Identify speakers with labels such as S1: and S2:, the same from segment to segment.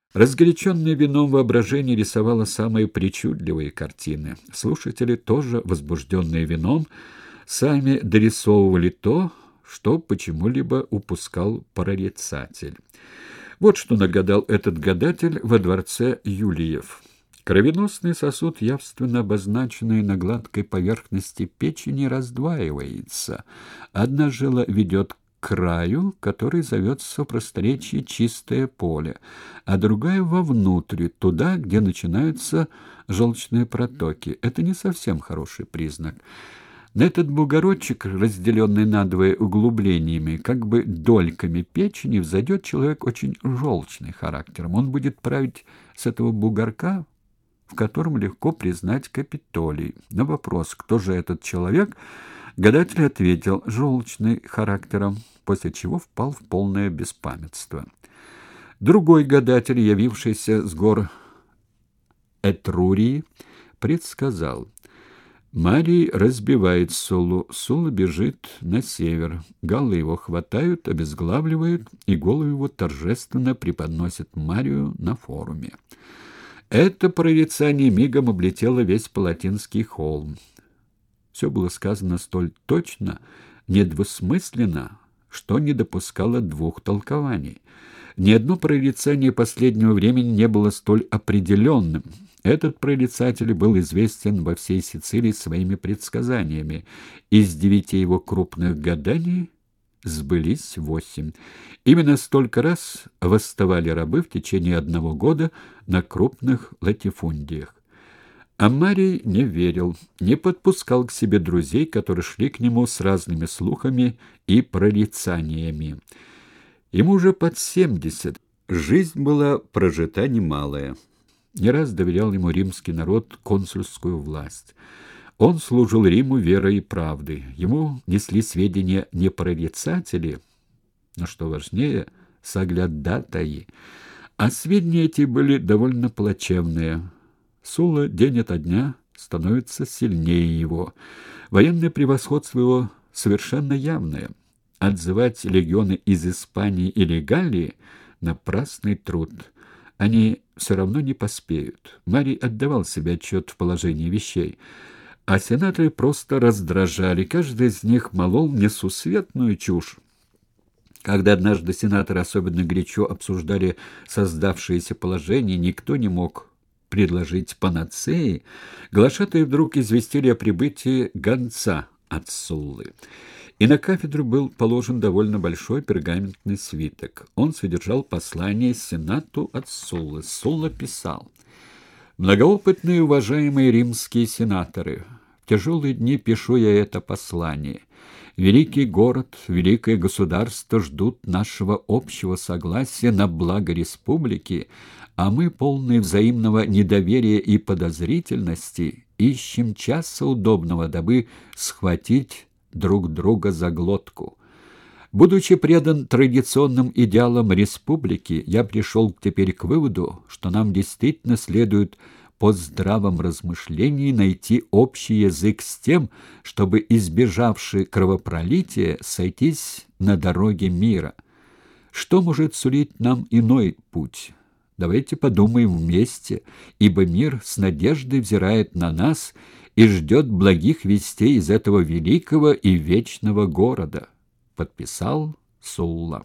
S1: Разгоряченное вином воображение рисовало самые причудливые картины. Слушатели, тоже возбужденные вином, сами дорисовывали то, что почему-либо упускал прорицатель. Вот что нагадал этот гадатель во дворце Юлиев. Кровеносный сосуд, явственно обозначенный на гладкой поверхности печени, раздваивается. Одна жила ведет к краю, который зовется в просторечии «чистое поле», а другая вовнутрь, туда, где начинаются желчные протоки. Это не совсем хороший признак. На этот бугорочек, разделенный надвое углублениями, как бы дольками печени, взойдет человек очень желчный характером. Он будет править с этого бугорка, в котором легко признать Капитолий. На вопрос, кто же этот человек, гадатель ответил: желчный характером, после чего впал в полное беспамятство. Другой гадатель, явившийся с гор Этрурии, предсказал: Марий разбивает Суллу, Сулла бежит на север, галлы его хватают, обезглавливают, и голову его торжественно преподносят Марию на форуме. Это прорицание мигом облетело весь Палатинский холм. Все было сказано столь точно, недвусмысленно, что не допускало двух толкований. Ни одно прорицание последнего времени не было столь определенным. Этот прорицатель был известен во всей Сицилии своими предсказаниями. Из 9 его крупных гаданий сбылись 8. Именно столько раз восставали рабы в течение 1 года на крупных латифундиях. А Марий не верил, не подпускал к себе друзей, которые шли к нему с разными слухами и прорицаниями. Ему уже под 70, жизнь была прожита немалая. Не раз доверял ему римский народ консульскую власть. Он служил Риму верой и правдой. Ему несли сведения не прорицатели, но, что важнее, соглядатаи. А сведения эти были довольно плачевные. Сулла день ото дня становится сильнее его. Военное превосходство его совершенно явное. Отзывать легионы из Испании или Галлии — напрасный труд. Они все равно не поспеют. Марий отдавал себе отчет в положении вещей. А сенаторы просто раздражали. Каждый из них молол несусветную чушь. Когда однажды сенаторы особенно горячо обсуждали создавшееся положение, никто не мог предложить панацеи, глашатаи вдруг известили о прибытии гонца от Суллы. И на кафедру был положен довольно большой пергаментный свиток. Он содержал послание сенату от Суллы. Сулла писал: «Многоопытные и уважаемые римские сенаторы, в тяжелые дни пишу я это послание. Великий город, великое государство ждут нашего общего согласия на благо республики, а мы, полные взаимного недоверия и подозрительности, ищем часа удобного, дабы схватить друг друга за глотку. Будучи предан традиционным идеалам республики, я пришел теперь к выводу, что нам действительно следует по здравом размышлении найти общий язык с тем, чтобы, избежавши кровопролития, сойтись на дороге мира. Что может сулить нам иной путь? Давайте подумаем вместе, ибо мир с надеждой взирает на нас и ждет благих вестей из этого великого и вечного города». Подписал Сулла.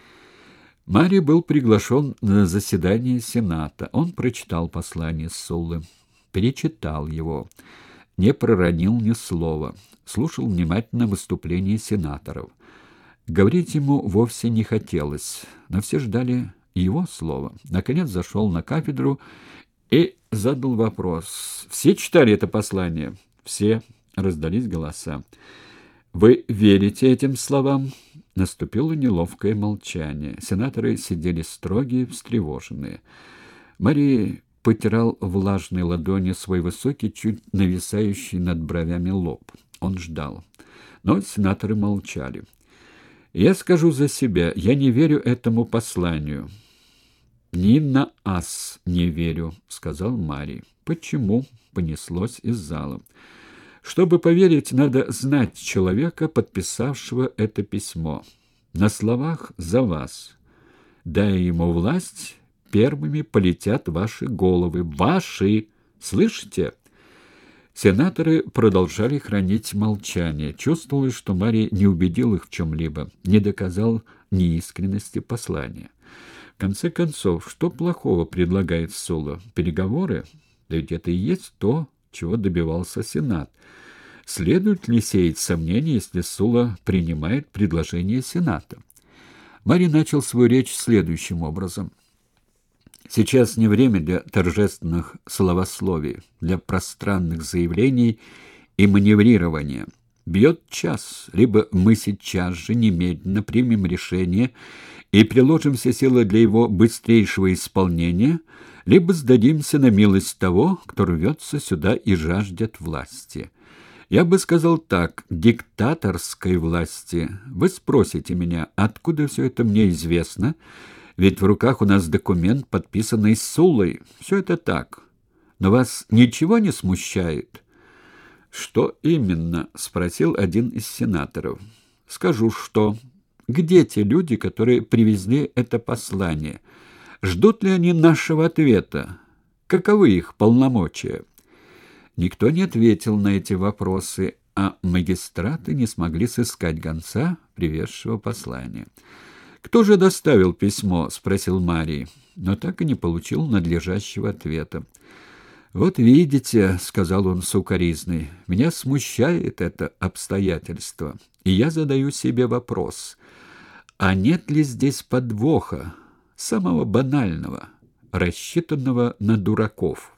S1: Марий был приглашен на заседание Сената. Он прочитал послание Суллы, перечитал его, не проронил ни слова, слушал внимательно выступления сенаторов. Говорить ему вовсе не хотелось, но все ждали его слова. Наконец зашел на кафедру и задал вопрос. «Все читали это послание?» «Все», — раздались голоса. «Вы верите этим словам?» Наступило неловкое молчание. Сенаторы сидели строгие, встревоженные. Марий потирал влажной ладонью свой высокий, чуть нависающий над бровями лоб. Он ждал. Но сенаторы молчали. «Я скажу за себя, я не верю этому посланию». «Ни на ас не верю», — сказал Марий. «Почему?» — понеслось из зала. «Чтобы поверить, надо знать человека, подписавшего это письмо. На словах за вас. Дай ему власть, первыми полетят ваши головы. Ваши! Слышите?» Сенаторы продолжали хранить молчание. Чувствовалось, что Марий не убедил их в чем-либо, не доказал неискренности послания. В конце концов, что плохого предлагает Сула? Переговоры? Да ведь это и есть то, чего добивался Сенат. Следует ли сеять сомнения, если Сула принимает предложение Сената? Марий начал свою речь следующим образом. Сейчас не время для торжественных словословий, для пространных заявлений и маневрирования. Бьет час, либо мы сейчас же немедленно примем решение и приложим все силы для его быстрейшего исполнения, либо сдадимся на милость того, кто рвется сюда и жаждет власти. Я бы сказал так: диктаторской власти. Вы спросите меня, откуда все это мне известно? Ведь в руках у нас документ, подписанный Сулой. Все это так. Но вас ничего не смущает? Что именно? Спросил один из сенаторов. Скажу, что. Где те люди, которые привезли это послание? Ждут ли они нашего ответа? Каковы их полномочия? Никто не ответил на эти вопросы, а магистраты не смогли сыскать гонца, привезшего послание. «Кто же доставил письмо?» — спросил Марий, но так и не получил надлежащего ответа. «Вот видите», — сказал он с укоризной, — «меня смущает это обстоятельство, и я задаю себе вопрос, а нет ли здесь подвоха, самого банального, рассчитанного на дураков?»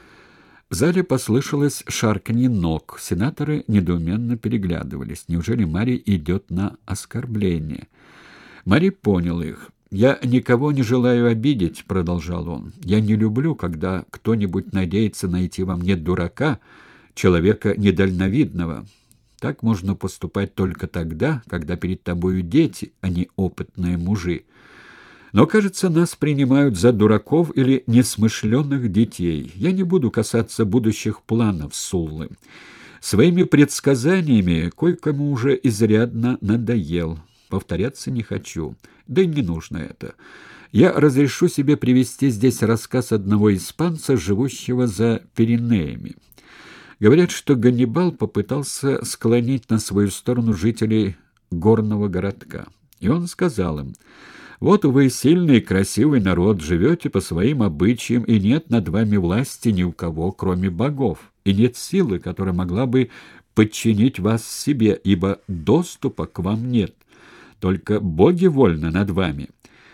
S1: В зале послышалось шарканье ног. Сенаторы недоуменно переглядывались. Неужели Марий идет на оскорбление? Марий понял их. «Я никого не желаю обидеть», — продолжал он. «Я не люблю, когда кто-нибудь надеется найти во мне дурака, человека недальновидного. Так можно поступать только тогда, когда перед тобою дети, а не опытные мужи. Но, кажется, нас принимают за дураков или несмышленных детей. Я не буду касаться будущих планов Суллы. Своими предсказаниями кое-кому уже изрядно надоел. Повторяться не хочу, да и не нужно это. Я разрешу себе привести здесь рассказ одного испанца, живущего за Пиренеями. Говорят, что Ганнибал попытался склонить на свою сторону жителей горного городка. И он сказал им: «Вот вы, сильный и красивый народ, живете по своим обычаям, и нет над вами власти ни у кого, кроме богов, и нет силы, которая могла бы подчинить вас себе, ибо доступа к вам нет. Только боги вольны над вами.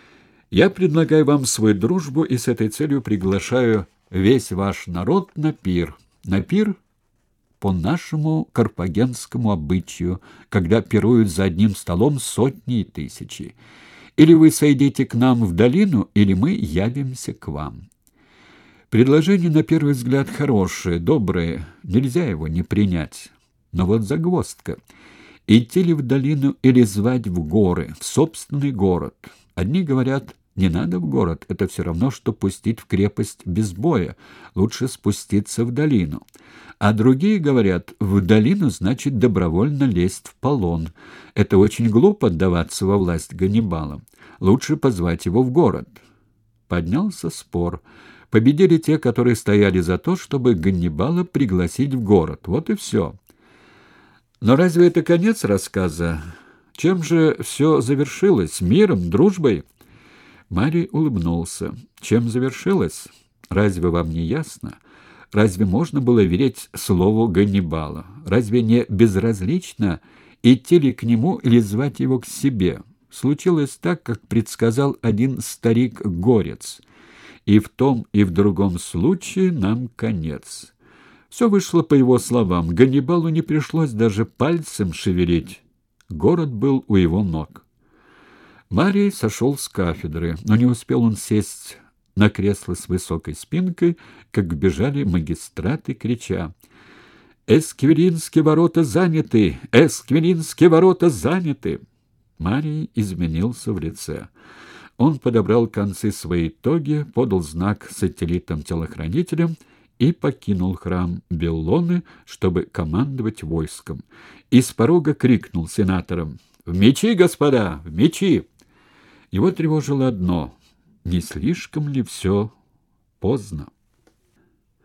S1: Я предлагаю вам свою дружбу и с этой целью приглашаю весь ваш народ на пир. На пир по нашему карфагенскому обычаю, когда пируют за одним столом сотни и тысячи. Или вы сойдете к нам в долину, или мы явимся к вам». Предложение, на первый взгляд, хорошее, доброе, нельзя его не принять. Но вот загвоздка. Идти ли в долину или звать в горы, в собственный город? Одни говорят: не надо в город, это все равно, что пустить в крепость без боя, лучше спуститься в долину. А другие говорят: в долину значит добровольно лезть в полон. Это очень глупо отдаваться во власть Ганнибала. Лучше позвать его в город. Поднялся спор. Победили те, которые стояли за то, чтобы Ганнибала пригласить в город. Вот и все. Но разве это конец рассказа? Чем же все завершилось? Миром, дружбой? Марий улыбнулся. Чем завершилось? Разве вам не ясно? Разве можно было верить слову Ганнибала? Разве не безразлично, идти ли к нему или звать его к себе? Случилось так, как предсказал один старик-горец. И в том, и в другом случае нам конец. Все вышло по его словам. Ганнибалу не пришлось даже пальцем шевелить. Город был у его ног. Марий сошел с кафедры, но не успел он сесть на кресло с высокой спинкой, как вбежали магистраты, крича: «Эсквилинские ворота заняты! Эсквилинские ворота заняты!» Марий изменился в лице. Он подобрал концы своей тоги, подал знак сателлитам-телохранителям и покинул храм Беллоны, чтобы командовать войском. И с порога крикнул сенаторам: «В мечи, господа, в мечи!» Его тревожило одно: Не слишком ли все поздно?